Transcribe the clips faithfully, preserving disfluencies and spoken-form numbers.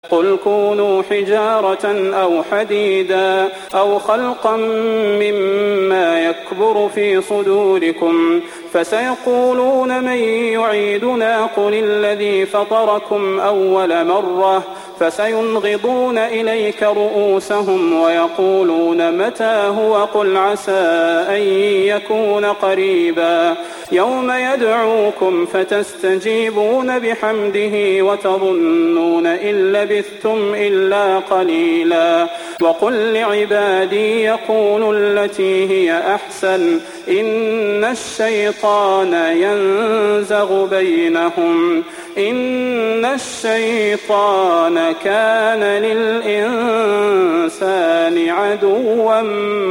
قل كونوا حجارة أو حديدا أو خلقا مما يكبر في صدوركم فسيقولون من يعيدنا قل الذي فطركم أول مرة فسينغضون إليك رؤوسهم ويقولون متى هو قل عسى أن يكون قريبا يوم يدعوكم فتستجيبون بحمده وتظنون إن لبثتم إلا قليلا وقل لعبادي يقولوا التي هي أحسن إن الشيطان ينزغ بينهم إن الشيطان كان للإنسان عدوا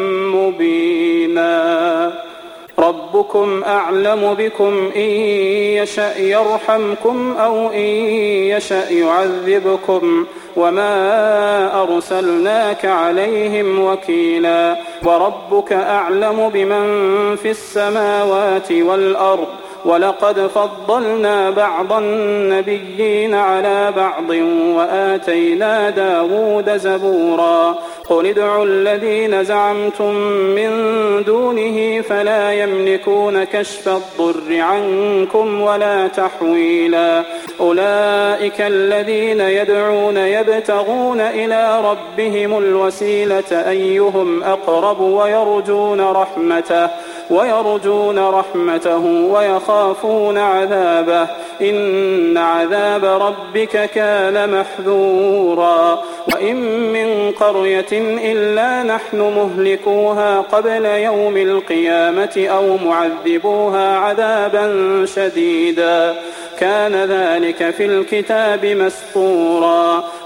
مبينا ربكم أعلم بكم إن يشأ يرحمكم أو إن يشأ يعذبكم وما أرسلناك عليهم وكيلا وربك أعلم بمن في السماوات والأرض ولقد فضلنا بعض النبيين على بعض وآتينا داود زبورا قل ادعوا الذين زعمتم من دونه فلا يملكون كشف الضر عنكم ولا تحويلا أولئك الذين يدعون يبتغون إلى ربهم الوسيلة أيهم أقرب ويرجون رحمته ويرجون رحمته ويخافون عذابه إن عذاب ربك كان محذورا وإن من قرية إلا نحن مهلكوها قبل يوم القيامة أو معذبوها عذابا شديدا كان ذلك في الكتاب مسطورا